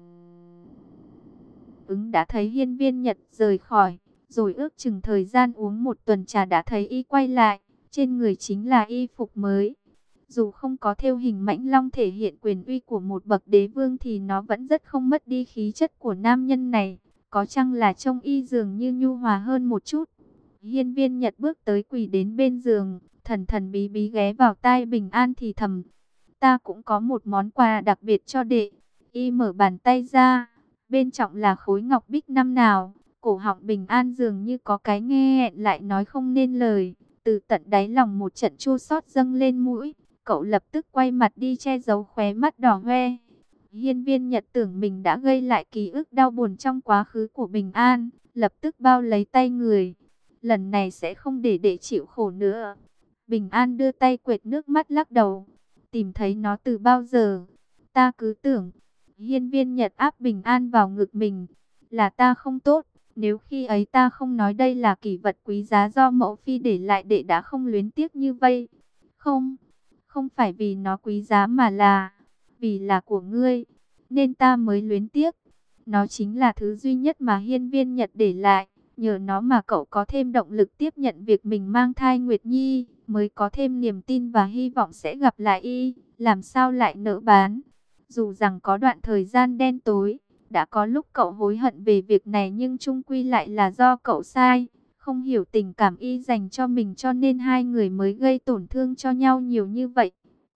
ứng đã thấy Hiên Viên Nhật rời khỏi, rồi ước chừng thời gian uống một tuần trà đã thấy y quay lại, trên người chính là y phục mới. Dù không có thêu hình mãnh long thể hiện quyền uy của một bậc đế vương thì nó vẫn rất không mất đi khí chất của nam nhân này, có chăng là trông y dường như nhu hòa hơn một chút. Hiên Viên Nhật bước tới quỳ đến bên giường, thần thần bí bí ghé vào tai Bình An thì thầm. Ta cũng có một món quà đặc biệt cho đệ. Y mở bàn tay ra, bên trong là khối ngọc bích năm nào. Cổ họng Bình An dường như có cái nghẹn lại nói không nên lời. Từ tận đáy lòng một trận chua xót dâng lên mũi. Cậu lập tức quay mặt đi che giấu khóe mắt đỏ hoe. Hiên Viên Nhật tưởng mình đã gây lại ký ức đau buồn trong quá khứ của Bình An, lập tức bao lấy tay người. Lần này sẽ không để đệ chịu khổ nữa. Bình An đưa tay quệt nước mắt lắc đầu. Tìm thấy nó từ bao giờ? Ta cứ tưởng. Hiên Viên Nhật áp Bình An vào ngực mình. Là ta không tốt. Nếu khi ấy ta không nói đây là kỷ vật quý giá do mẫu phi để lại, đệ đã không luyến tiếc như vây. Không, không phải vì nó quý giá mà là vì là của ngươi, nên ta mới luyến tiếc. Nó chính là thứ duy nhất mà Hiên Viên Nhật để lại. Nhờ nó mà cậu có thêm động lực tiếp nhận việc mình mang thai Nguyệt Nhi, mới có thêm niềm tin và hy vọng sẽ gặp lại y. Làm sao lại nỡ bán? Dù rằng có đoạn thời gian đen tối, đã có lúc cậu hối hận về việc này, nhưng chung quy lại là do cậu sai. Không hiểu tình cảm y dành cho mình, cho nên hai người mới gây tổn thương cho nhau nhiều như vậy.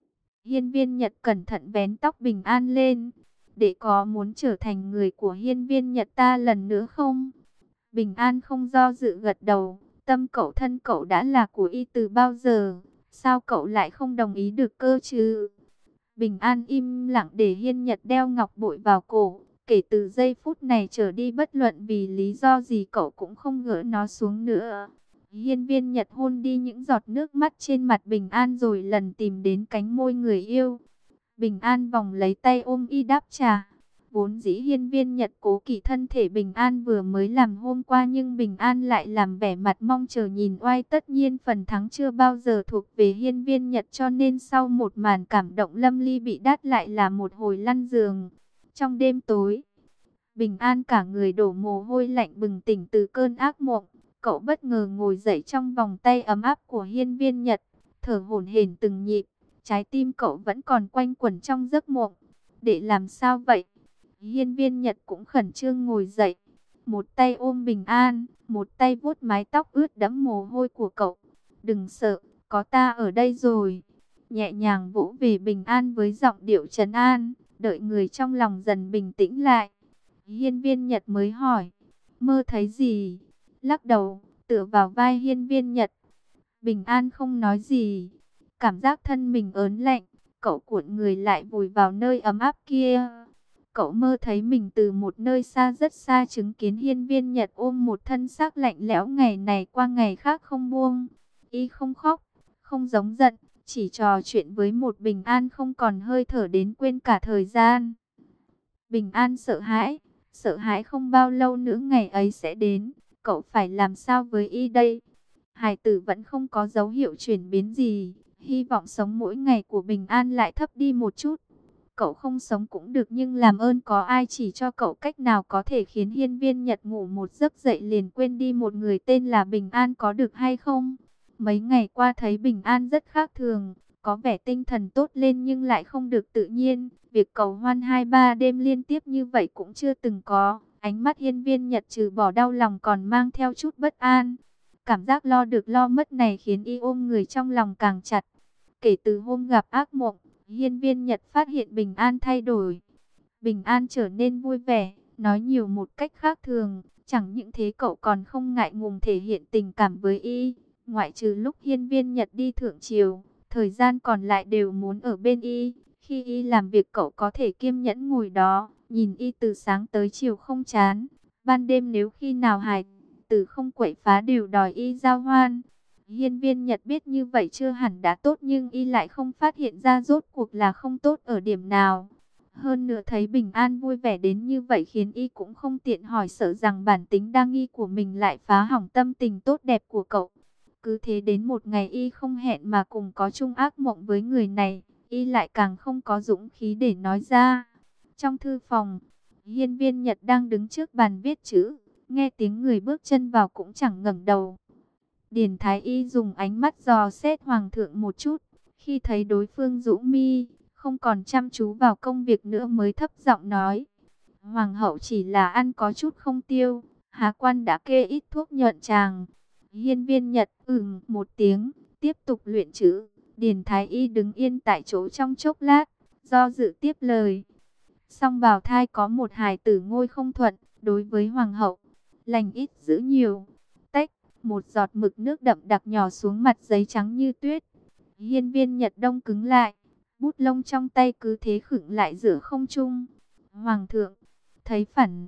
Hiên Viên Nhật cẩn thận vén tóc Bình An lên. Để có muốn trở thành người của Hiên Viên Nhật ta lần nữa không? Bình An không do dự gật đầu. Tâm cậu thân cậu đã là của y từ bao giờ? Sao cậu lại không đồng ý được cơ chứ? Bình An im lặng để Hiên Nhật đeo ngọc bội vào cổ. Kể từ giây phút này trở đi, bất luận vì lý do gì cậu cũng không gỡ nó xuống nữa. Hiên Viên Nhật hôn đi những giọt nước mắt trên mặt Bình An, rồi lần tìm đến cánh môi người yêu. Bình An vòng lấy tay ôm y đáp trả. Vốn dĩ Hiên Viên Nhật cố kỵ thân thể Bình An vừa mới làm hôm qua, nhưng Bình An lại làm vẻ mặt mong chờ nhìn oai. Tất nhiên phần thắng chưa bao giờ thuộc về Hiên Viên Nhật, cho nên sau một màn cảm động lâm ly bị đát lại là một hồi lăn giường. Trong đêm tối, Bình An cả người đổ mồ hôi lạnh bừng tỉnh từ cơn ác mộng. Cậu bất ngờ ngồi dậy trong vòng tay ấm áp của Hiên Viên Nhật, thở hổn hển từng nhịp. Trái tim cậu vẫn còn quanh quẩn trong giấc mộng. Để làm sao vậy? Hiên Viên Nhật cũng khẩn trương ngồi dậy, một tay ôm Bình An, một tay vuốt mái tóc ướt đẫm mồ hôi của cậu. Đừng sợ, có ta ở đây rồi. Nhẹ nhàng vỗ về Bình An với giọng điệu trấn an, đợi người trong lòng dần bình tĩnh lại. Hiên Viên Nhật mới hỏi, mơ thấy gì? Lắc đầu, tựa vào vai Hiên Viên Nhật. Bình An không nói gì, cảm giác thân mình ớn lạnh, cậu cuộn người lại vùi vào nơi ấm áp kia. Cậu mơ thấy mình từ một nơi xa rất xa chứng kiến Hiên Viên Nhật ôm một thân xác lạnh lẽo, ngày này qua ngày khác không buông. Y không khóc, không giống giận, chỉ trò chuyện với một Bình An không còn hơi thở đến quên cả thời gian. Bình An sợ hãi, sợ hãi không bao lâu nữa ngày ấy sẽ đến. Cậu phải làm sao với y đây? Hài tử vẫn không có dấu hiệu chuyển biến gì. Hy vọng sống mỗi ngày của Bình An lại thấp đi một chút. Cậu không sống cũng được, nhưng làm ơn có ai chỉ cho cậu cách nào có thể khiến Hiên Viên Nhật ngủ một giấc dậy liền quên đi một người tên là Bình An có được hay không? Mấy ngày qua thấy Bình An rất khác thường, có vẻ tinh thần tốt lên nhưng lại không được tự nhiên. Việc cầu hoan hai ba đêm liên tiếp như vậy cũng chưa từng có. Ánh mắt Hiên Viên Nhật trừ bỏ đau lòng còn mang theo chút bất an. Cảm giác lo được lo mất này khiến y ôm người trong lòng càng chặt. Kể từ hôm gặp ác mộng, Hiên Viên Nhật phát hiện Bình An thay đổi. Bình An trở nên vui vẻ, nói nhiều một cách khác thường. Chẳng những thế cậu còn không ngại ngùng thể hiện tình cảm với y. Ngoại trừ lúc Hiên Viên Nhật đi thượng triều, thời gian còn lại đều muốn ở bên y. Khi y làm việc cậu có thể kiên nhẫn ngồi đó, nhìn y từ sáng tới chiều không chán. Ban đêm nếu khi nào hải tử không quậy phá đều đòi y giao hoan. Hiên Viên Nhật biết như vậy chưa hẳn đã tốt, nhưng y lại không phát hiện ra rốt cuộc là không tốt ở điểm nào. Hơn nữa thấy Bình An vui vẻ đến như vậy khiến y cũng không tiện hỏi, sợ rằng bản tính đa nghi của mình lại phá hỏng tâm tình tốt đẹp của cậu. Cứ thế đến một ngày y không hẹn mà cùng có chung ác mộng với người này, y lại càng không có dũng khí để nói ra. Trong thư phòng, Hiên Viên Nhật đang đứng trước bàn viết chữ, nghe tiếng người bước chân vào cũng chẳng ngẩng đầu. Điền Thái Y dùng ánh mắt dò xét Hoàng thượng một chút, khi thấy đối phương rũ mi, không còn chăm chú vào công việc nữa mới thấp giọng nói: Hoàng hậu chỉ là ăn có chút không tiêu, Hà quan đã kê ít thuốc nhuận tràng. Hiên Viên Nhật ừm một tiếng, tiếp tục luyện chữ. Điền Thái Y đứng yên tại chỗ trong chốc lát, do dự tiếp lời: Song bào thai có một hài tử ngôi không thuận, đối với Hoàng hậu, lành ít dữ nhiều. Tách, một giọt mực nước đậm đặc nhỏ xuống mặt giấy trắng như tuyết. Hiên Viên Nhật đông cứng lại, bút lông trong tay cứ thế khựng lại giữa không trung. Hoàng thượng, thấy phản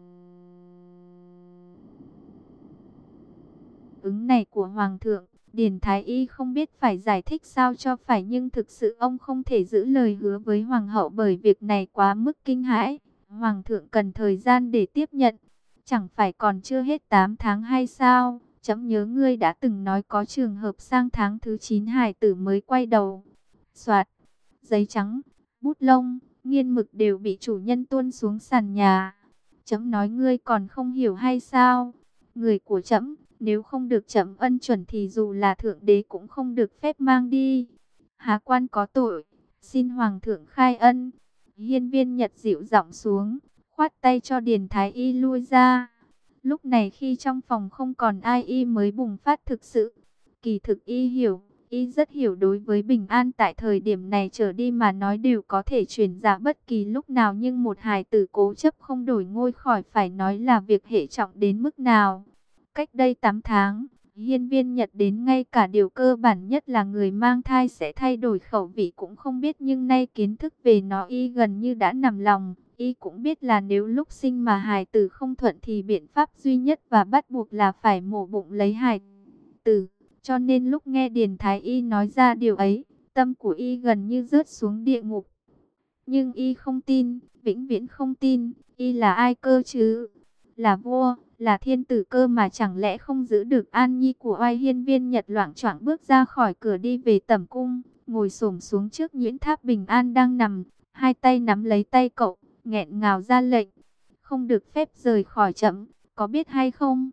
ứng này của Hoàng thượng, Điền Thái Y không biết phải giải thích sao cho phải, nhưng thực sự ông không thể giữ lời hứa với Hoàng hậu bởi việc này quá mức kinh hãi. Hoàng thượng cần thời gian để tiếp nhận. Chẳng phải còn chưa hết tám tháng hay sao? Chấm nhớ ngươi đã từng nói có trường hợp sang tháng thứ chín hài tử mới quay đầu. Soạt, giấy trắng, bút lông, nghiên mực đều bị chủ nhân tuôn xuống sàn nhà. Chấm nói ngươi còn không hiểu hay sao? Người của chấm, nếu không được chấm ân chuẩn thì dù là thượng đế cũng không được phép mang đi. Hà quan có tội, xin Hoàng thượng khai ân. Hiên Viên Nhật dịu giọng xuống, khoát tay cho Điền Thái Y lui ra. Lúc này khi trong phòng không còn ai, y mới bùng phát thực sự. Kỳ thực y hiểu, y rất hiểu đối với Bình An tại thời điểm này trở đi mà nói đều có thể chuyển dạ bất kỳ lúc nào. Nhưng một hài tử cố chấp không đổi ngôi khỏi phải nói là việc hệ trọng đến mức nào. Cách đây tám tháng, Hiên Viên Nhật đến ngay cả điều cơ bản nhất là người mang thai sẽ thay đổi khẩu vị cũng không biết, nhưng nay kiến thức về nó y gần như đã nằm lòng. Y cũng biết là nếu lúc sinh mà hài tử không thuận thì biện pháp duy nhất và bắt buộc là phải mổ bụng lấy hài tử. Cho nên lúc nghe Điền Thái Y nói ra điều ấy, tâm của y gần như rớt xuống địa ngục. Nhưng y không tin, vĩnh viễn không tin. Y là ai cơ chứ? Là vua, là thiên tử cơ mà, chẳng lẽ không giữ được an nhi của oai? Hiên Viên Nhật loạng choạng bước ra khỏi cửa đi về tẩm cung, ngồi xổm xuống trước nhuyễn tháp Bình An đang nằm, hai tay nắm lấy tay cậu, nghẹn ngào ra lệnh: Không được phép rời khỏi chấm, có biết hay không?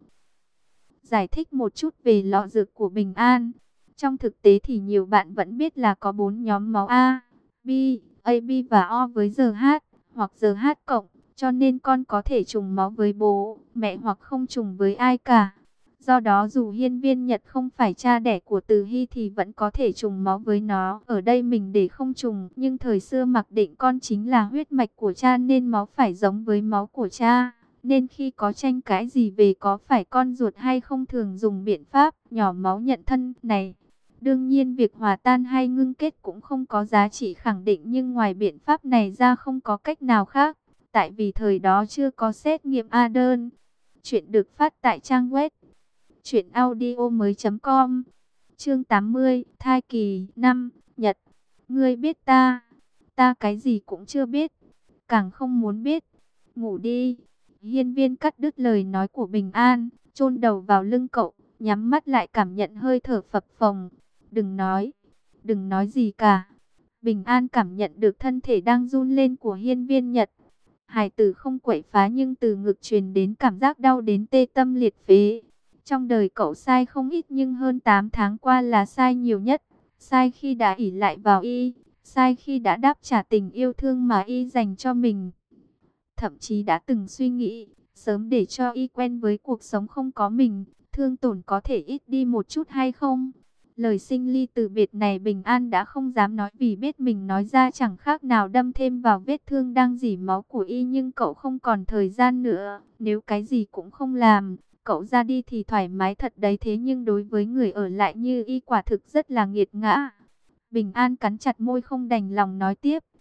Giải thích một chút về lọ dược của Bình An. Trong thực tế thì nhiều bạn vẫn biết là có bốn nhóm máu A, B, a bê và O với giê hát hoặc giê hát cộng. Cho nên con có thể trùng máu với bố, mẹ hoặc không trùng với ai cả. Do đó dù Hiên Viên Nhật không phải cha đẻ của Từ Hy thì vẫn có thể trùng máu với nó. Ở đây mình để không trùng, nhưng thời xưa mặc định con chính là huyết mạch của cha nên máu phải giống với máu của cha. Nên khi có tranh cãi gì về có phải con ruột hay không, thường dùng biện pháp nhỏ máu nhận thân này. Đương nhiên việc hòa tan hay ngưng kết cũng không có giá trị khẳng định, nhưng ngoài biện pháp này ra không có cách nào khác. Tại vì thời đó chưa có xét nghiệm a đê en. Chuyện được phát tại trang web truyện audio mới chấm com. Chương tám mươi, thai kỳ năm, Nhật. Ngươi biết ta? Ta cái gì cũng chưa biết, càng không muốn biết. Ngủ đi. Hiên Viên cắt đứt lời nói của Bình An, chôn đầu vào lưng cậu, nhắm mắt lại cảm nhận hơi thở phập phồng. Đừng nói, đừng nói gì cả. Bình An cảm nhận được thân thể đang run lên của Hiên Viên Nhật. Hài tử không quậy phá nhưng từ ngực truyền đến cảm giác đau đến tê tâm liệt phế. Trong đời cậu sai không ít nhưng hơn tám tháng qua là sai nhiều nhất. Sai khi đã ỷ lại vào y, sai khi đã đáp trả tình yêu thương mà y dành cho mình. Thậm chí đã từng suy nghĩ, sớm để cho y quen với cuộc sống không có mình, thương tổn có thể ít đi một chút hay không. Lời sinh ly từ biệt này Bình An đã không dám nói vì biết mình nói ra chẳng khác nào đâm thêm vào vết thương đang rỉ máu của y. Nhưng cậu không còn thời gian nữa, nếu cái gì cũng không làm, cậu ra đi thì thoải mái thật đấy, thế nhưng đối với người ở lại như y quả thực rất là nghiệt ngã. Bình An cắn chặt môi không đành lòng nói tiếp.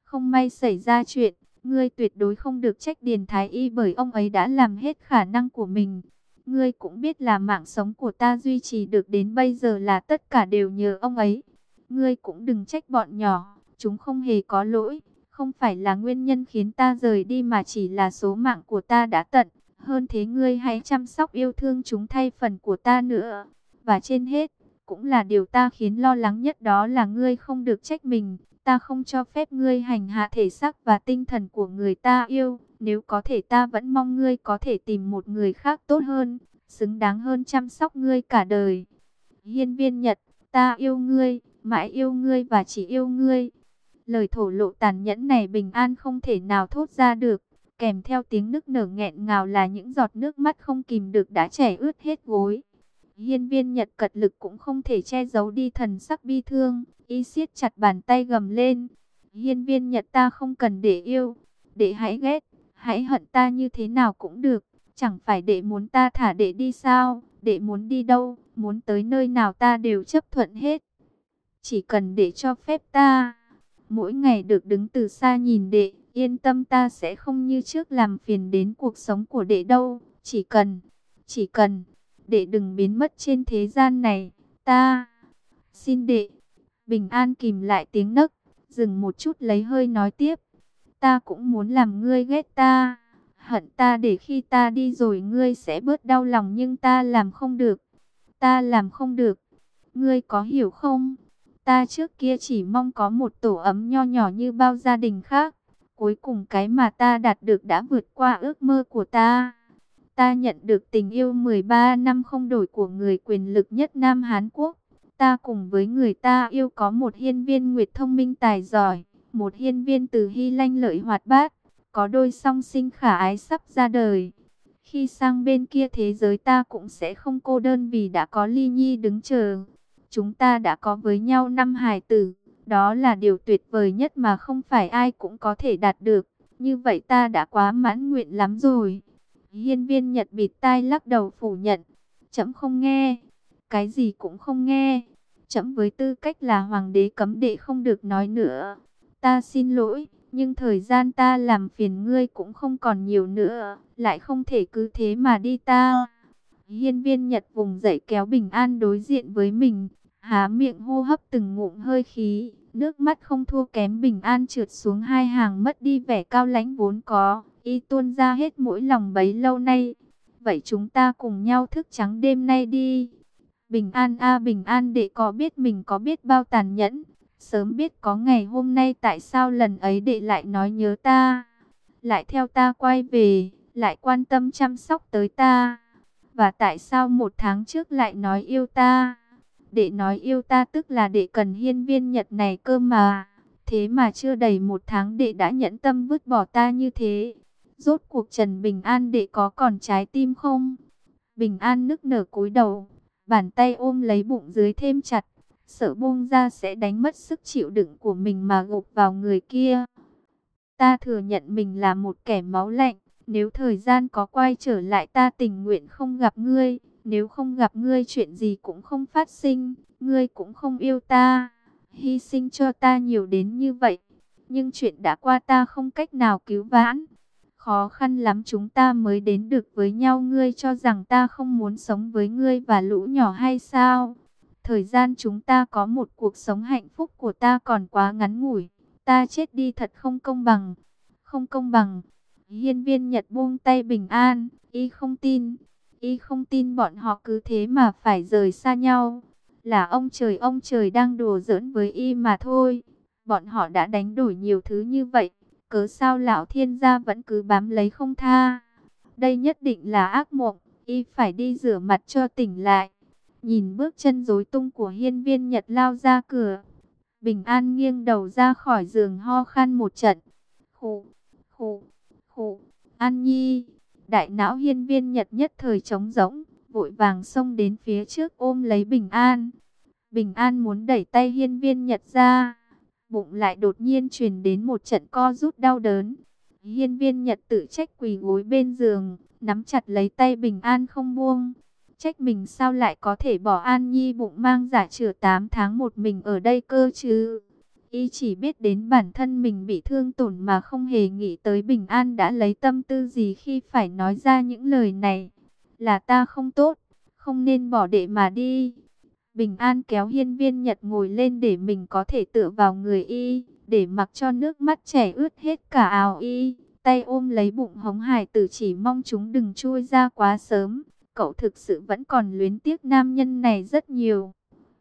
không may xảy ra chuyện, ngươi tuyệt đối không được trách Điền Thái Y, bởi ông ấy đã làm hết khả năng của mình. Ngươi cũng biết là mạng sống của ta duy trì được đến bây giờ là tất cả đều nhờ ông ấy. Ngươi cũng đừng trách bọn nhỏ, chúng không hề có lỗi, không phải là nguyên nhân khiến ta rời đi mà chỉ là số mạng của ta đã tận. Hơn thế ngươi hãy chăm sóc yêu thương chúng thay phần của ta nữa. Và trên hết, cũng là điều ta khiến lo lắng nhất, đó là ngươi không được trách mình. Ta không cho phép ngươi hành hạ thể xác và tinh thần của người ta yêu. Nếu có thể ta vẫn mong ngươi có thể tìm một người khác tốt hơn, xứng đáng hơn chăm sóc ngươi cả đời. Hiên Viên Nhật, ta yêu ngươi, mãi yêu ngươi và chỉ yêu ngươi. Lời thổ lộ tàn nhẫn này Bình An không thể nào thốt ra được. Kèm theo tiếng nức nở nghẹn ngào là những giọt nước mắt không kìm được đã chảy ướt hết gối. Hiên Viên Nhật cật lực cũng không thể che giấu đi thần sắc bi thương. Y siết chặt bàn tay gầm lên. Hiên Viên Nhật, ta không cần để yêu. Đệ hãy ghét, hãy hận ta như thế nào cũng được. Chẳng phải đệ muốn ta thả đệ đi sao? Đệ muốn đi đâu, muốn tới nơi nào ta đều chấp thuận hết. Chỉ cần đệ cho phép ta mỗi ngày được đứng từ xa nhìn đệ, yên tâm ta sẽ không như trước làm phiền đến cuộc sống của đệ đâu. Chỉ cần, chỉ cần, đệ đừng biến mất trên thế gian này, ta xin đệ. Bình An kìm lại tiếng nấc, dừng một chút lấy hơi nói tiếp. Ta cũng muốn làm ngươi ghét ta, hận ta để khi ta đi rồi ngươi sẽ bớt đau lòng, nhưng ta làm không được. Ta làm không được. Ngươi có hiểu không? Ta trước kia chỉ mong có một tổ ấm nho nhỏ như bao gia đình khác. Cuối cùng cái mà ta đạt được đã vượt qua ước mơ của ta. Ta nhận được tình yêu mười ba năm không đổi của người quyền lực nhất Nam Hán Quốc. Ta cùng với người ta yêu có một hiên viên nguyệt thông minh tài giỏi, một hiên viên từ hy lanh lợi hoạt bát, có đôi song sinh khả ái sắp ra đời. Khi sang bên kia thế giới ta cũng sẽ không cô đơn vì đã có Ly Nhi đứng chờ. Chúng ta đã có với nhau năm hài tử, đó là điều tuyệt vời nhất mà không phải ai cũng có thể đạt được. Như vậy ta đã quá mãn nguyện lắm rồi. Hiên Viên Nhật bịt tai lắc đầu phủ nhận. Trẫm không nghe, cái gì cũng không nghe. Trẫm với tư cách là hoàng đế cấm đệ không được nói nữa. Ta xin lỗi, nhưng thời gian ta làm phiền ngươi cũng không còn nhiều nữa, lại không thể cứ thế mà đi ta. Hiên Viên Nhật vùng dậy kéo Bình An đối diện với mình, há miệng hô hấp từng ngụm hơi khí, nước mắt không thua kém Bình An trượt xuống hai hàng, mất đi vẻ cao lãnh vốn có, y tuôn ra hết mỗi lòng bấy lâu nay. Vậy chúng ta cùng nhau thức trắng đêm nay đi. Bình An a Bình An, đệ có biết mình có biết bao tàn nhẫn, sớm biết có ngày hôm nay tại sao lần ấy đệ lại nói nhớ ta, lại theo ta quay về, lại quan tâm chăm sóc tới ta. Và tại sao một tháng trước lại nói yêu ta? Đệ nói yêu ta tức là đệ cần Hiên Viên Nhật này cơ mà. Thế mà chưa đầy một tháng đệ đã nhẫn tâm vứt bỏ ta như thế. Rốt cuộc Trần Bình An, đệ có còn trái tim không? Bình An nức nở cúi đầu, bàn tay ôm lấy bụng dưới thêm chặt, sợ buông ra sẽ đánh mất sức chịu đựng của mình mà gục vào người kia. Ta thừa nhận mình là một kẻ máu lạnh. Nếu thời gian có quay trở lại ta tình nguyện không gặp ngươi. Nếu không gặp ngươi chuyện gì cũng không phát sinh. Ngươi cũng không yêu ta, hy sinh cho ta nhiều đến như vậy. Nhưng chuyện đã qua ta không cách nào cứu vãn. Khó khăn lắm chúng ta mới đến được với nhau. Ngươi cho rằng ta không muốn sống với ngươi và lũ nhỏ hay sao? Thời gian chúng ta có một cuộc sống hạnh phúc của ta còn quá ngắn ngủi. Ta chết đi thật không công bằng. Không công bằng. Hiên Viên Nhật buông tay Bình An, y không tin, y không tin bọn họ cứ thế mà phải rời xa nhau. Là ông trời ông trời đang đùa giỡn với y mà thôi. Bọn họ đã đánh đổi nhiều thứ như vậy, cớ sao lão thiên gia vẫn cứ bám lấy không tha. Đây nhất định là ác mộng, y phải đi rửa mặt cho tỉnh lại. Nhìn bước chân rối tung của Hiên Viên Nhật lao ra cửa, Bình An nghiêng đầu ra khỏi giường ho khan một trận. Khụ, khụ, khụ, An Nhi. Đại não Hiên Viên Nhật nhất thời trống rỗng, vội vàng xông đến phía trước ôm lấy Bình An. Bình An muốn đẩy tay Hiên Viên Nhật ra, bụng lại đột nhiên truyền đến một trận co rút đau đớn. Hiên Viên Nhật tự trách quỳ gối bên giường, nắm chặt lấy tay Bình An không buông. Trách mình sao lại có thể bỏ An Nhi bụng mang giả chửa tám tháng một mình ở đây cơ chứ. Y chỉ biết đến bản thân mình bị thương tổn mà không hề nghĩ tới Bình An đã lấy tâm tư gì khi phải nói ra những lời này. Là ta không tốt, không nên bỏ đệ mà đi. Bình An kéo Hiên Viên Nhật ngồi lên để mình có thể tựa vào người y, để mặc cho nước mắt chảy ướt hết cả áo y. Tay ôm lấy bụng hống hải tử, chỉ mong chúng đừng trôi ra quá sớm. Cậu thực sự vẫn còn luyến tiếc nam nhân này rất nhiều.